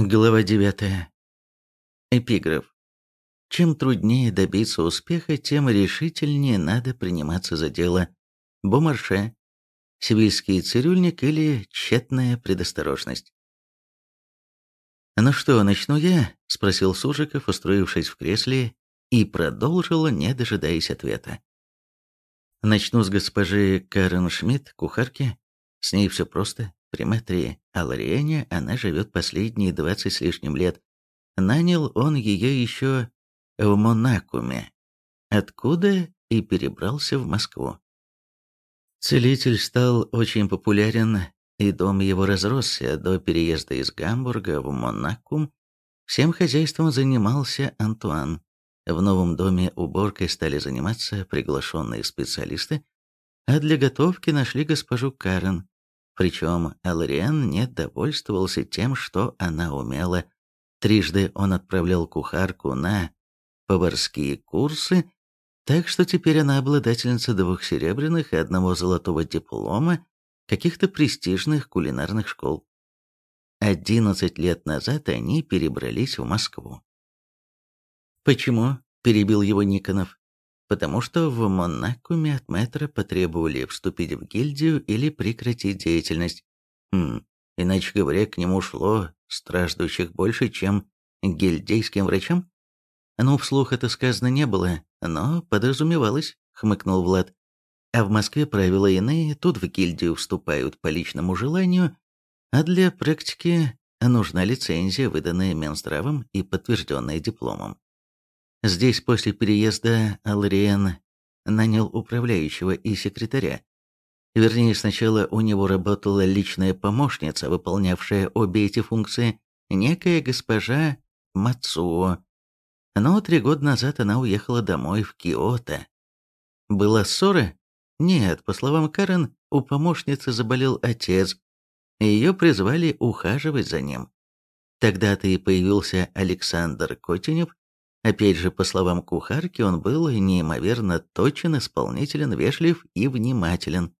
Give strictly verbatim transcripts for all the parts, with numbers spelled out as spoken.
Глава девятая. Эпиграф. Чем труднее добиться успеха, тем решительнее надо приниматься за дело. Бомарше. Сивильский цирюльник или тщетная предосторожность. «Ну что, начну я?» – спросил Сужиков, устроившись в кресле, и продолжил, не дожидаясь ответа. Начну с госпожи Карен Шмидт, кухарки. С ней все просто. При мэтре Алариэне она живет последние двадцать с лишним лет. Нанял он ее еще в Монакуме, откуда и перебрался в Москву. Целитель стал очень популярен, и дом его разросся. До переезда из Гамбурга в Монакум всем хозяйством занимался Антуан. В новом доме уборкой стали заниматься приглашенные специалисты, а для готовки нашли госпожу Карен. Причем Алариэн не довольствовался тем, что она умела. Трижды он отправлял кухарку на поварские курсы, так что теперь она обладательница двух серебряных и одного золотого диплома каких-то престижных кулинарных школ. Одиннадцать лет назад они перебрались в Москву. «Почему?» – перебил его Никонов. «Потому что в Монакуме от мэтра потребовали вступить в гильдию или прекратить деятельность. Хм, иначе говоря, к нему шло страждущих больше, чем к гильдейским врачам?» «Ну, вслух это сказано не было, но подразумевалось», — хмыкнул Влад. «А в Москве правила иные, тут в гильдию вступают по личному желанию, а для практики нужна лицензия, выданная Минздравом и подтвержденная дипломом. Здесь после переезда Алариэн нанял управляющего и секретаря. Вернее, сначала у него работала личная помощница, выполнявшая обе эти функции, некая госпожа Мацуо. Но три года назад она уехала домой в Киото. Была ссора? Нет, по словам Карен, у помощницы заболел отец, и ее призвали ухаживать за ним. Тогда-то и появился Александр Котенев. Опять же, по словам кухарки, он был неимоверно точен, исполнителен, вежлив и внимателен.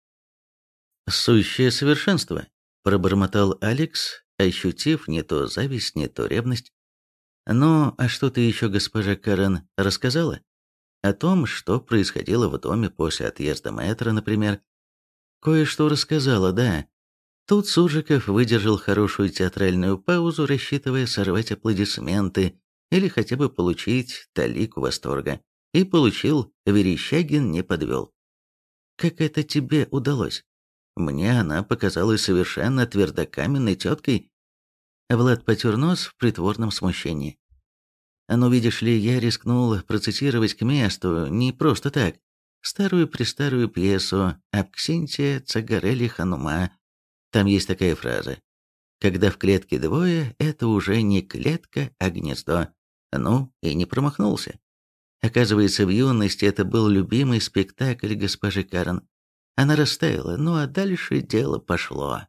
«Сущее совершенство», – пробормотал Алекс, ощутив не то зависть, не то ревность. «Ну, а что ты еще, госпожа Карен, рассказала? О том, что происходило в доме после отъезда мэтра, например?» «Кое-что рассказала, да». Тут Сужиков выдержал хорошую театральную паузу, рассчитывая сорвать аплодисменты или хотя бы получить талику восторга. И получил, Верещагин не подвел. «Как это тебе удалось? Мне она показалась совершенно твердокаменной теткой». Влад потер нос в притворном смущении. «Ну, видишь ли, я рискнул процитировать к месту, не просто так. Старую-престарую пьесу «Абксинтия Цагарелли Ханума». Там есть такая фраза: «Когда в клетке двое, это уже не клетка, а гнездо». Ну, и не промахнулся. Оказывается, в юности это был любимый спектакль госпожи Карен. Она растаяла, ну а дальше дело пошло.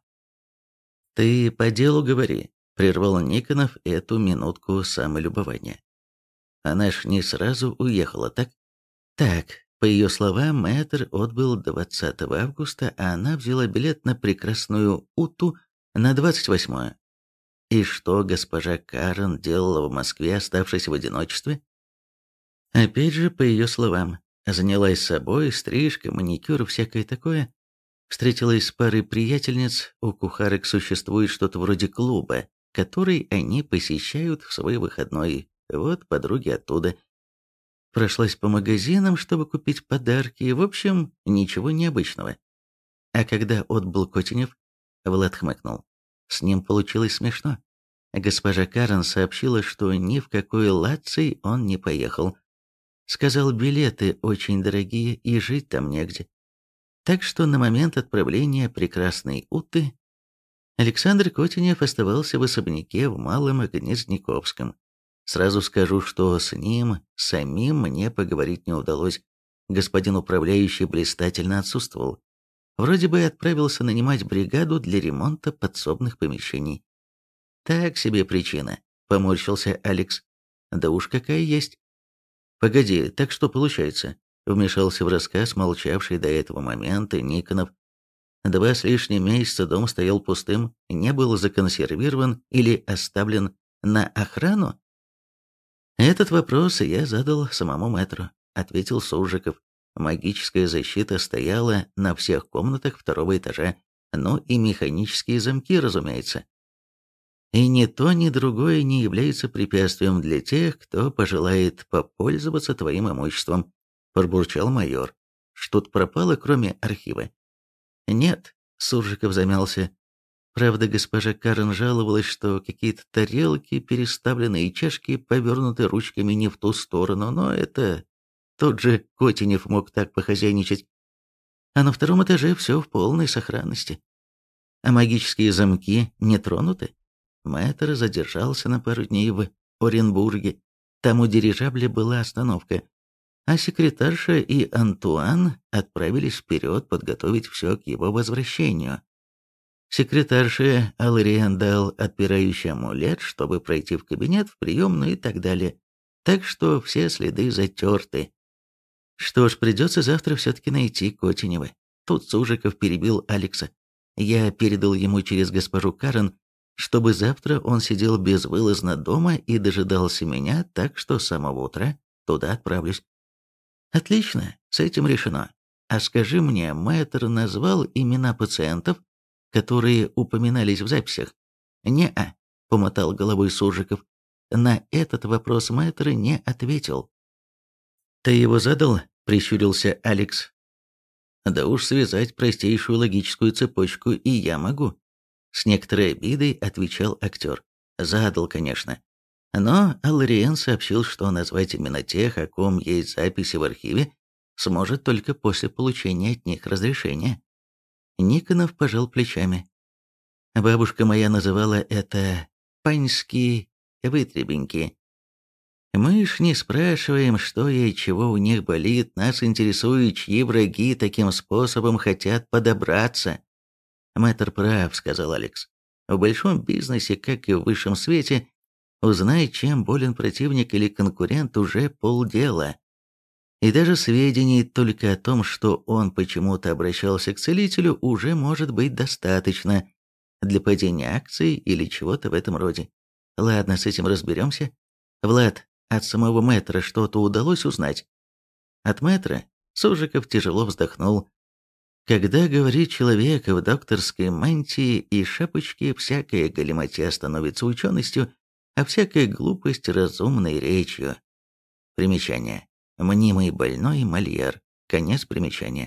«Ты по делу говори», — прервал Никонов эту минутку самолюбования. «Она ж не сразу уехала, так?» «Так, по ее словам, мэтр отбыл двадцатого августа, а она взяла билет на прекрасную Уту на двадцать восьмое. И что госпожа Карен делала в Москве, оставшись в одиночестве?» Опять же, по ее словам, занялась собой, стрижка, маникюр, всякое такое. Встретилась с парой приятельниц, у кухарок существует что-то вроде клуба, который они посещают в свой выходной. Вот подруги оттуда. Прошлась по магазинам, чтобы купить подарки, в общем, ничего необычного. А когда отбыл Котенев, Влад хмыкнул. С ним получилось смешно. Госпожа Карен сообщила, что ни в какой Лаций он не поехал. Сказал, билеты очень дорогие и жить там негде. Так что на момент отправления прекрасной Уты Александр Котенев оставался в особняке в Малом Гнездниковском. Сразу скажу, что с ним самим мне поговорить не удалось. Господин управляющий блистательно отсутствовал. Вроде бы отправился нанимать бригаду для ремонта подсобных помещений. «Так себе причина», — поморщился Алекс. «Да уж какая есть». «Погоди, так что получается?» — вмешался в рассказ молчавший до этого момента Никонов. «Два с лишним месяца дом стоял пустым, не был законсервирован или оставлен На охрану? Этот вопрос я задал самому мэтру, ответил Суржиков. Магическая защита стояла на всех комнатах второго этажа, ну и механические замки, разумеется. И ни то, ни другое не является препятствием для тех, кто пожелает попользоваться твоим имуществом, пробурчал майор. Что-то пропало, кроме архива? Нет, Суржиков замялся. Правда, госпожа Карен жаловалась, что какие-то тарелки переставлены и чашки повернуты ручками не в ту сторону, но это тот же Котенев мог так похозяйничать. А на втором этаже все в полной сохранности. А магические замки не тронуты. Мэтр задержался на пару дней в Оренбурге. Там у дирижабля была остановка, а секретарша и Антуан отправились вперед подготовить все к его возвращению. Секретарше Алариен дал отпирающий амулет, чтобы пройти в кабинет, в приемную и так далее. Так что все следы затерты. Что ж, придется завтра все-таки найти Котенева. Тут Сужиков перебил Алекса. Я передал ему через госпожу Карен, чтобы завтра он сидел безвылазно дома и дожидался меня, так что с самого утра туда отправлюсь. Отлично, с этим решено. А скажи мне, мэтр назвал имена пациентов, которые упоминались в записях? Не-а, помотал головой Суржиков. На этот вопрос мэтр не ответил. Ты его задал? Прищурился Алекс. Да уж связать простейшую логическую цепочку и я могу. С некоторой обидой отвечал актер. Задал, конечно. Но Аллариен сообщил, что назвать именно тех, о ком есть записи в архиве, сможет только после получения от них разрешения. Никонов пожал плечами. Бабушка моя называла это «паньские вытребеньки». Мы ж не спрашиваем, что и чего у них болит, нас интересует, чьи враги таким способом хотят подобраться. Мэтр прав, сказал Алекс. В большом бизнесе, как и в высшем свете, узнай, чем болен противник или конкурент, уже полдела. И даже сведений только о том, что он почему-то обращался к целителю, уже может быть достаточно для падения акций или чего-то в этом роде. Ладно, с этим разберемся. Влад, от самого мэтра что-то удалось узнать? От мэтра Сужиков тяжело вздохнул. Когда говорит человек в докторской мантии и шапочке, всякая галиматья становится ученостью, а всякая глупость разумной речью. Примечание. Мнимый больной Мольер. Конец примечания.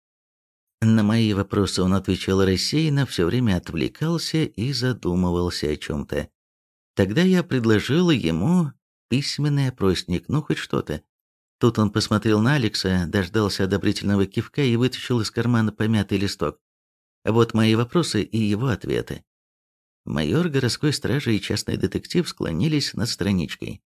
На мои вопросы он отвечал рассеянно, все время отвлекался и задумывался о чем-то. Тогда я предложила ему письменный опросник, ну хоть что-то. Тут он посмотрел на Алекса, дождался одобрительного кивка и вытащил из кармана помятый листок. Вот мои вопросы и его ответы. Майор городской стражи и частный детектив склонились над страничкой.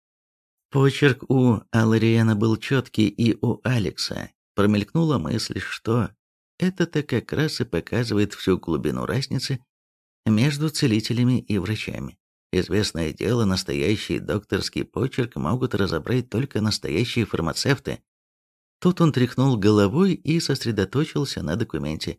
Почерк у Аллариена был четкий, и у Алекса промелькнула мысль, что это-то как раз и показывает всю глубину разницы между целителями и врачами. Известное дело, настоящий докторский почерк могут разобрать только настоящие фармацевты. Тут он тряхнул головой и сосредоточился на документе.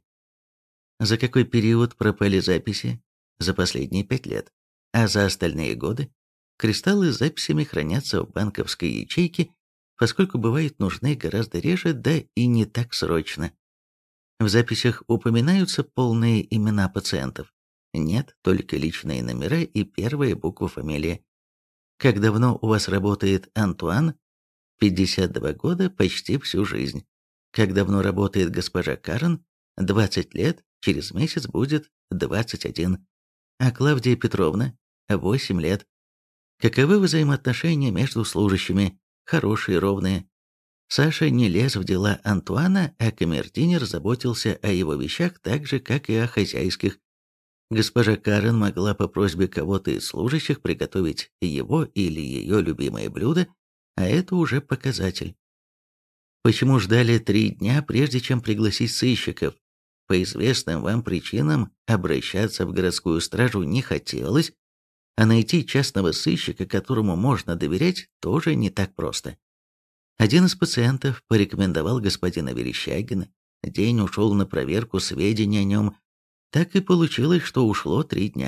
За какой период пропали записи? За последние пять лет. А за остальные годы? Кристаллы с записями хранятся в банковской ячейке, поскольку бывают нужны гораздо реже, да и не так срочно. В записях упоминаются полные имена пациентов. Нет, только личные номера и первая буква фамилии. Как давно у вас работает Антуан? пятьдесят два года, почти всю жизнь. Как давно работает госпожа Карен? двадцать лет, через месяц будет двадцать один. А Клавдия Петровна? восемь лет. Каковы взаимоотношения между служащими? Хорошие, ровные. Саша не лез в дела Антуана, а камердинер заботился о его вещах так же, как и о хозяйских. Госпожа Карен могла по просьбе кого-то из служащих приготовить его или ее любимое блюдо, а это уже показатель. Почему ждали три дня, прежде чем пригласить сыщиков? По известным вам причинам обращаться в городскую стражу не хотелось, а найти частного сыщика, которому можно доверять, тоже не так просто. Один из пациентов порекомендовал господина Верещагина. День ушел на проверку сведений о нем. Так и получилось, что ушло три дня.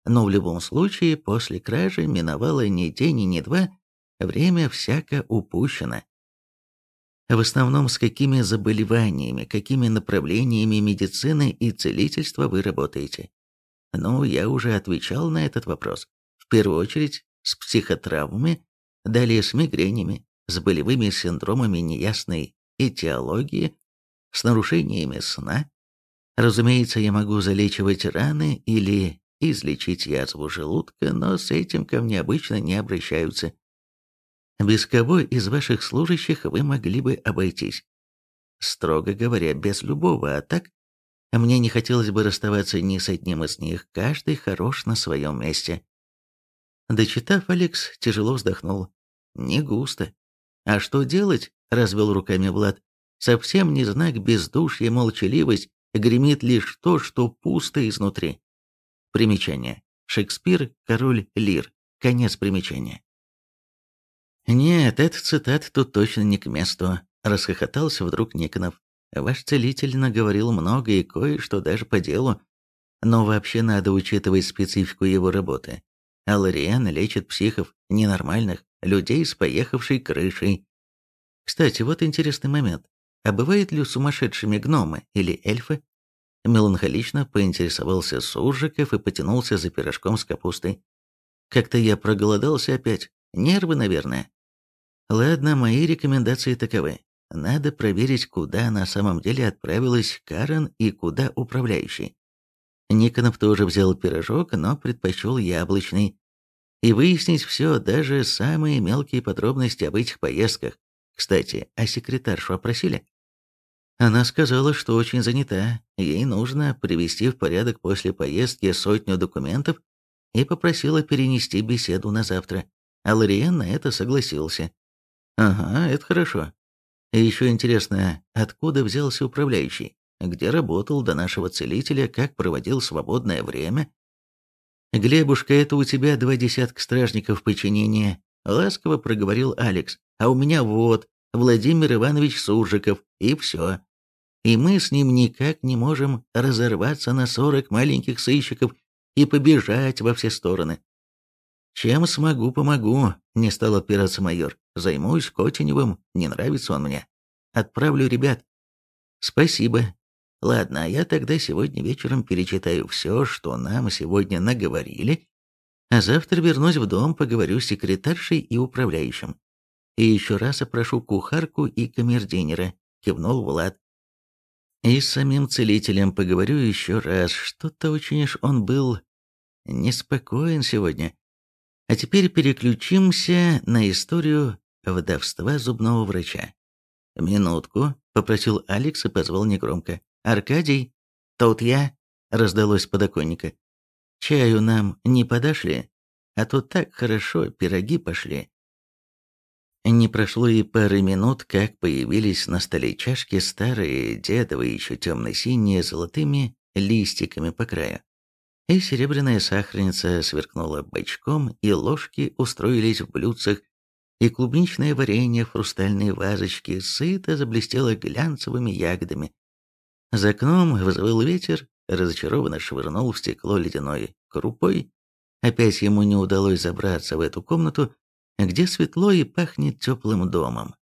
но в любом случае после кражи миновало ни день и ни два, время всяко упущено. В основном, с какими заболеваниями, какими направлениями медицины и целительства вы работаете? Ну, я уже отвечал на этот вопрос. В первую очередь, с психотравмами, далее с мигренями, с болевыми синдромами неясной этиологии, с нарушениями сна. Разумеется, я могу залечивать раны или излечить язву желудка, но с этим ко мне обычно не обращаются. Без кого из ваших служащих вы могли бы обойтись? Строго говоря, без любого, а так? Мне не хотелось бы расставаться ни с одним из них, каждый хорош на своем месте. Дочитав, Алекс тяжело вздохнул. Не густо. А что делать? Развел руками Влад. Совсем не знак бездушья, молчаливость, гремит лишь то, что пусто изнутри. Примечание. Шекспир, Король Лир. Конец примечания. «Нет, эта цитата тут точно не к месту», — расхохотался вдруг Никонов. «Ваш целитель наговорил много и кое-что даже по делу, но вообще надо учитывать специфику его работы. Алариен лечит психов, ненормальных, людей с поехавшей крышей. Кстати, вот интересный момент. А бывают ли сумасшедшими гномы или эльфы?» Меланхолично поинтересовался Суржиков и потянулся за пирожком с капустой. «Как-то я проголодался опять. Нервы, наверное. Ладно, мои рекомендации таковы. Надо проверить, куда на самом деле отправилась Карен и куда управляющий. Никонов тоже взял пирожок, но предпочел яблочный. И выяснить все, даже самые мелкие подробности об этих поездках. Кстати, а секретаршу опросили? Она сказала, что очень занята. Ей нужно привести в порядок после поездки сотню документов и попросила перенести беседу на завтра. А Лориен на это согласился. Ага, это хорошо. И еще интересно, откуда взялся управляющий? Где работал до нашего целителя, как проводил свободное время? «Глебушка, это у тебя два десятка стражников подчинения», — ласково проговорил Алекс. «А у меня вот, Владимир Иванович Суржиков, и все. И мы с ним никак не можем разорваться на сорок маленьких сыщиков и побежать во все стороны. «Чем смогу, помогу», — не стал отпираться майор. «Займусь Котеневым, не нравится он мне. Отправлю ребят». «Спасибо. Ладно, а я тогда сегодня вечером перечитаю все, что нам сегодня наговорили, а завтра вернусь в дом, поговорю с секретаршей и управляющим. И еще раз опрошу кухарку и камердинера», — кивнул Влад. «И с самим целителем поговорю еще раз. Что-то очень уж он был неспокоен сегодня. А теперь переключимся на историю вдовства зубного врача». «Минутку», — попросил Алекс и позвал негромко. «Аркадий, тут я», — раздалось с подоконника. «Чаю нам не подашь ли? А то так хорошо, пироги пошли». Не прошло и пары минут, как появились на столе чашки старые, дедовые, еще темно-синие, с золотыми листиками по краю. И серебряная сахарница сверкнула бочком, и ложки устроились в блюдцах, и клубничное варенье в хрустальной вазочке сыто заблестело глянцевыми ягодами. За окном взвыл ветер, разочарованно швырнул в стекло ледяной крупой. Опять ему не удалось забраться в эту комнату, где светло и пахнет теплым домом.